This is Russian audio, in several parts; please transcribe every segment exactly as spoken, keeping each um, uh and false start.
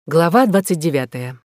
Глава двадцать девятая.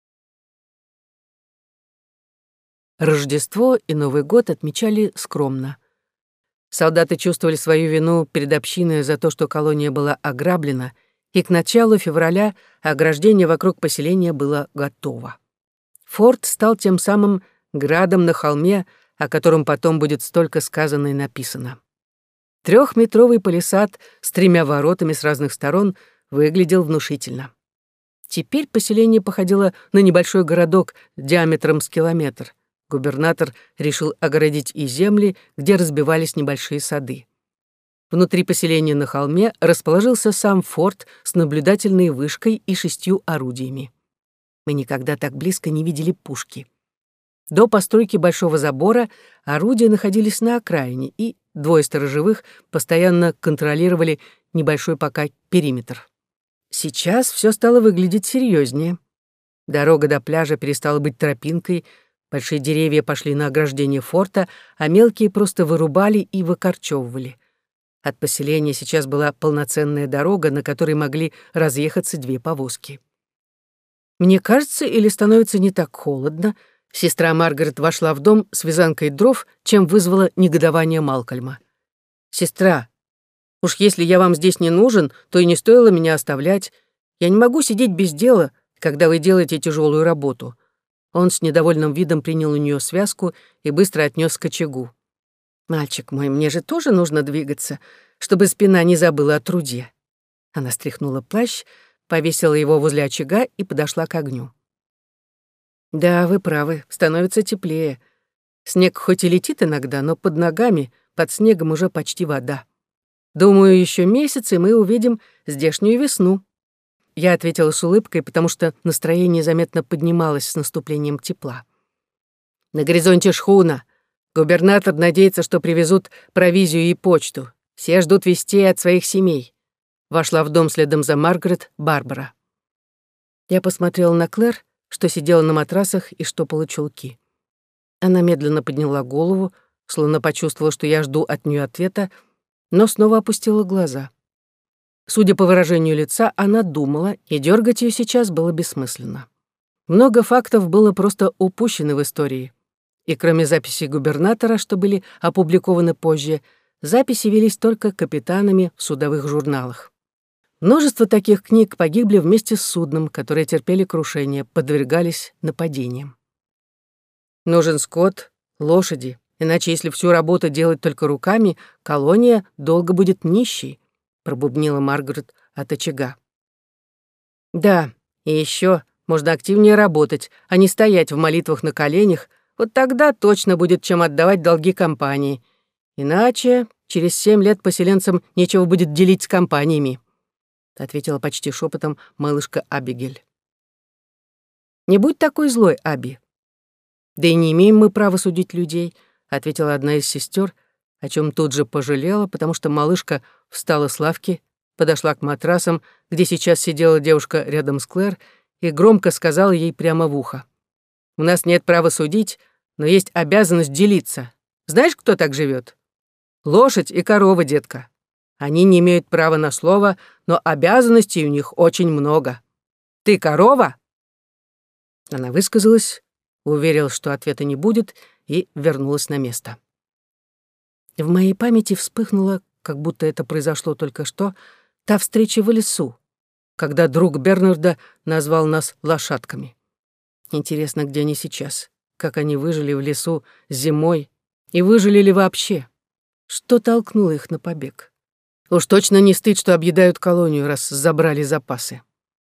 Рождество и Новый год отмечали скромно. Солдаты чувствовали свою вину перед общиной за то, что колония была ограблена, и к началу февраля ограждение вокруг поселения было готово. Форт стал тем самым градом на холме, о котором потом будет столько сказано и написано. Трехметровый палисад с тремя воротами с разных сторон выглядел внушительно. Теперь поселение походило на небольшой городок диаметром с километр. Губернатор решил огородить и земли, где разбивались небольшие сады. Внутри поселения на холме расположился сам форт с наблюдательной вышкой и шестью орудиями. Мы никогда так близко не видели пушки. До постройки большого забора орудия находились на окраине, и двое сторожевых постоянно контролировали небольшой пока периметр. Сейчас все стало выглядеть серьезнее. Дорога до пляжа перестала быть тропинкой, большие деревья пошли на ограждение форта, а мелкие просто вырубали и выкорчевывали. От поселения сейчас была полноценная дорога, на которой могли разъехаться две повозки. Мне кажется, или становится не так холодно, сестра Маргарет вошла в дом с вязанкой дров, чем вызвала негодование Малкольма. «Сестра, уж если я вам здесь не нужен, то и не стоило меня оставлять. Я не могу сидеть без дела, когда вы делаете тяжелую работу». Он с недовольным видом принял у нее связку и быстро отнес к очагу. «Мальчик мой, мне же тоже нужно двигаться, чтобы спина не забыла о труде». Она стряхнула плащ, повесила его возле очага и подошла к огню. «Да, вы правы, становится теплее. Снег хоть и летит иногда, но под ногами, под снегом уже почти вода. Думаю, еще месяц, и мы увидим здешнюю весну». Я ответила с улыбкой, потому что настроение заметно поднималось с наступлением тепла. «На горизонте шхуна. Губернатор надеется, что привезут провизию и почту. Все ждут вестей от своих семей». Вошла в дом следом за Маргарет Барбара. Я посмотрела на Клэр, что сидела на матрасах и штопала чулки. Она медленно подняла голову, словно почувствовала, что я жду от нее ответа, но снова опустила глаза. Судя по выражению лица, она думала, и дергать ее сейчас было бессмысленно. Много фактов было просто упущено в истории. И кроме записей губернатора, что были опубликованы позже, записи велись только капитанами в судовых журналах. Множество таких книг погибли вместе с судном, которые терпели крушение, подвергались нападениям. Нужен скот, лошади, иначе если всю работу делать только руками, колония долго будет нищей, пробубнила Маргарет от очага. «Да, и еще можно активнее работать, а не стоять в молитвах на коленях, вот тогда точно будет чем отдавать долги компании. Иначе через семь лет поселенцам нечего будет делить с компаниями», ответила почти шепотом малышка Абигель. «Не будь такой злой, Аби». «Да и не имеем мы права судить людей», ответила одна из сестер, о чем тут же пожалела, потому что малышка встала с лавки, подошла к матрасам, где сейчас сидела девушка рядом с Клэр, и громко сказала ей прямо в ухо: «У нас нет права судить, но есть обязанность делиться. Знаешь, кто так живет? Лошадь и корова, детка. Они не имеют права на слово, но обязанностей у них очень много. Ты корова?» Она высказалась, уверила, что ответа не будет, и вернулась на место. В моей памяти вспыхнуло, как будто это произошло только что, та встреча в лесу, когда друг Бернарда назвал нас лошадками. Интересно, где они сейчас, как они выжили в лесу зимой и выжили ли вообще? Что толкнуло их на побег? Уж точно не стыд, что объедают колонию, раз забрали запасы.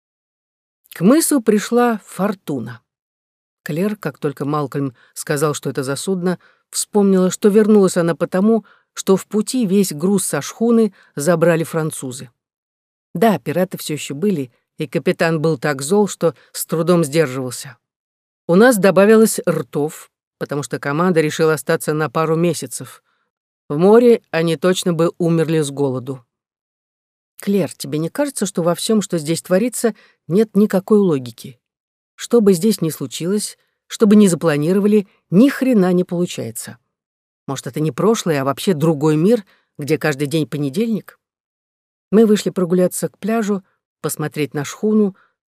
К мысу пришла Фортуна. Клэр, как только Малкольм сказал, что это за судно, вспомнила, что вернулась она потому, что в пути весь груз со шхуны забрали французы. Да, пираты все еще были, и капитан был так зол, что с трудом сдерживался. У нас добавилось ртов, потому что команда решила остаться на пару месяцев. В море они точно бы умерли с голоду. Клэр, тебе не кажется, что во всем, что здесь творится, нет никакой логики? Что бы здесь ни случилось, что бы ни запланировали, ни хрена не получается. Может, это не прошлое, а вообще другой мир, где каждый день понедельник? Мы вышли прогуляться к пляжу, посмотреть на шхуну,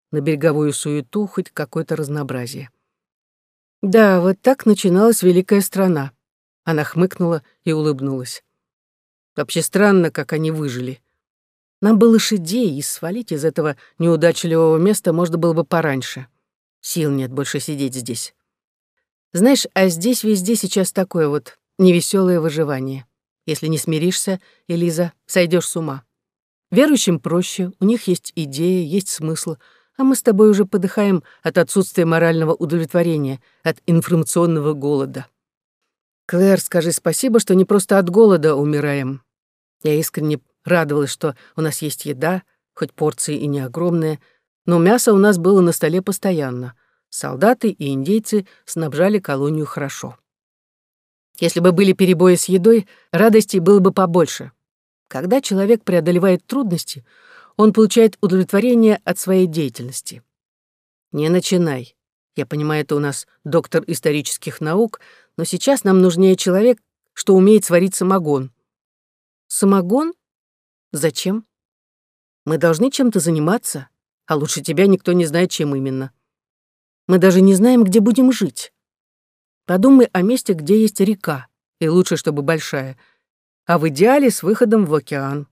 на береговую суету хоть какое-то разнообразие. Да, вот так начиналась великая страна. Она хмыкнула и улыбнулась. Вообще странно, как они выжили. Нам бы лошадей, и свалить из этого неудачливого места можно было бы пораньше. Сил нет больше сидеть здесь. Знаешь, а здесь везде сейчас такое вот невеселое выживание. Если не смиришься, Элиза, сойдешь с ума. Верующим проще, у них есть идея, есть смысл, а мы с тобой уже подыхаем от отсутствия морального удовлетворения, от информационного голода. Клэр, скажи спасибо, что не просто от голода умираем. Я искренне радовалась, что у нас есть еда, хоть порции и не огромные, но мясо у нас было на столе постоянно. Солдаты и индейцы снабжали колонию хорошо. Если бы были перебои с едой, радостей было бы побольше. Когда человек преодолевает трудности, он получает удовлетворение от своей деятельности. Не начинай. Я понимаю, это у нас доктор исторических наук, но сейчас нам нужнее человек, что умеет сварить самогон. Самогон? Зачем? Мы должны чем-то заниматься, а лучше тебя никто не знает, чем именно. Мы даже не знаем, где будем жить. Подумай о месте, где есть река, и лучше, чтобы большая, а в идеале с выходом в океан.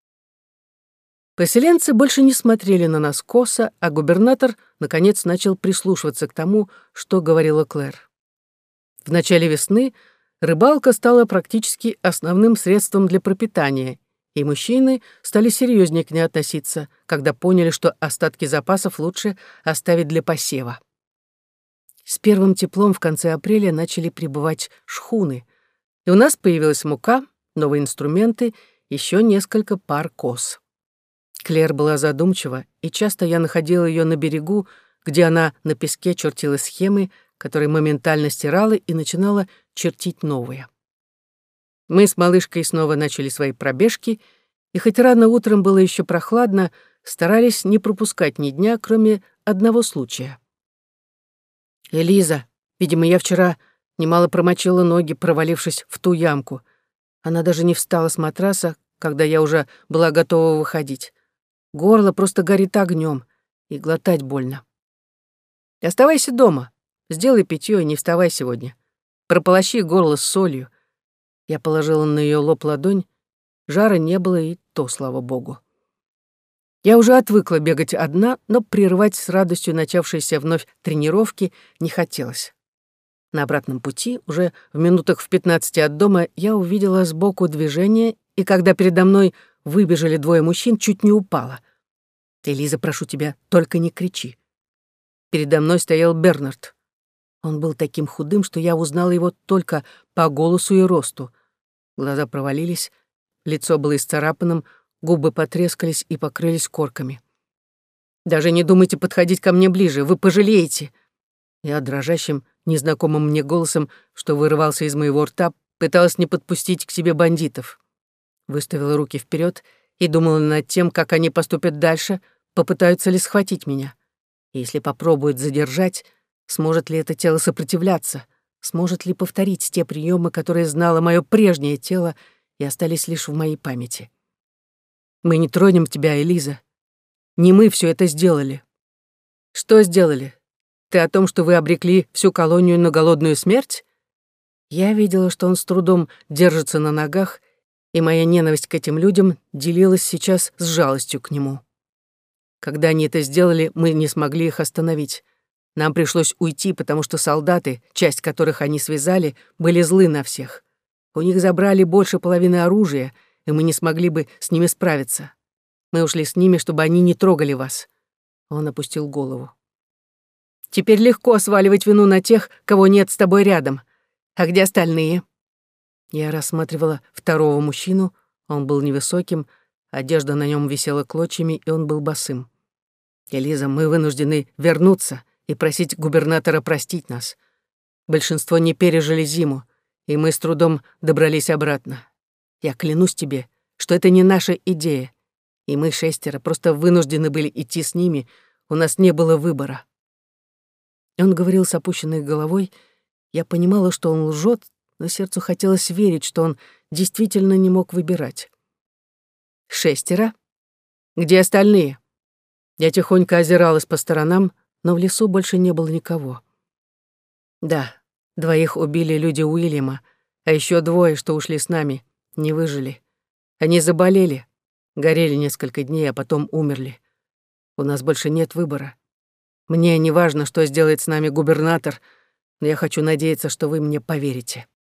Поселенцы больше не смотрели на нас косо, а губернатор, наконец, начал прислушиваться к тому, что говорила Клэр. В начале весны рыбалка стала практически основным средством для пропитания, и мужчины стали серьезнее к ней относиться, когда поняли, что остатки запасов лучше оставить для посева. С первым теплом в конце апреля начали прибывать шхуны, и у нас появилась мука, новые инструменты, еще несколько пар коз. Клэр была задумчива, и часто я находила ее на берегу, где она на песке чертила схемы, которые моментально стирала и начинала чертить новые. Мы с малышкой снова начали свои пробежки, и хоть рано утром было еще прохладно, старались не пропускать ни дня, кроме одного случая. «Элиза, видимо, я вчера немало промочила ноги, провалившись в ту ямку. Она даже не встала с матраса, когда я уже была готова выходить. Горло просто горит огнем, и глотать больно. Оставайся дома, сделай питье и не вставай сегодня. Прополощи горло с солью». Я положила на ее лоб ладонь, жара не было, и то, слава богу. Я уже отвыкла бегать одна, но прерывать с радостью начавшиеся вновь тренировки не хотелось. На обратном пути, уже в минутах в пятнадцати от дома, я увидела сбоку движение, и когда передо мной выбежали двое мужчин, чуть не упала. «Элиза, прошу тебя, только не кричи». Передо мной стоял Бернард. Он был таким худым, что я узнала его только по голосу и росту. Глаза провалились, лицо было исцарапанным, губы потрескались и покрылись корками. «Даже не думайте подходить ко мне ближе, вы пожалеете!» Я дрожащим, незнакомым мне голосом, что вырывался из моего рта, пыталась не подпустить к себе бандитов. Выставила руки вперед и думала над тем, как они поступят дальше, попытаются ли схватить меня. И если попробуют задержать, сможет ли это тело сопротивляться, сможет ли повторить те приемы, которые знало мое прежнее тело и остались лишь в моей памяти. «Мы не тронем тебя, Элиза. Не мы все это сделали». «Что сделали? Ты о том, что вы обрекли всю колонию на голодную смерть?» Я видела, что он с трудом держится на ногах, и моя ненависть к этим людям делилась сейчас с жалостью к нему. Когда они это сделали, мы не смогли их остановить. Нам пришлось уйти, потому что солдаты, часть которых они связали, были злы на всех. У них забрали больше половины оружия, и мы не смогли бы с ними справиться. Мы ушли с ними, чтобы они не трогали вас». Он опустил голову. «Теперь легко сваливать вину на тех, кого нет с тобой рядом. А где остальные?» Я рассматривала второго мужчину. Он был невысоким, одежда на нем висела клочьями, и он был босым. «Элиза, мы вынуждены вернуться и просить губернатора простить нас. Большинство не пережили зиму, и мы с трудом добрались обратно. Я клянусь тебе, что это не наша идея, и мы шестеро просто вынуждены были идти с ними, у нас не было выбора». Он говорил с опущенной головой. Я понимала, что он лжет, но сердцу хотелось верить, что он действительно не мог выбирать. «Шестеро? Где остальные?» Я тихонько озиралась по сторонам, но в лесу больше не было никого. Да, двоих убили люди Уильяма, а еще двое, что ушли с нами, не выжили. Они заболели, горели несколько дней, а потом умерли. У нас больше нет выбора. Мне не важно, что сделает с нами губернатор, но я хочу надеяться, что вы мне поверите.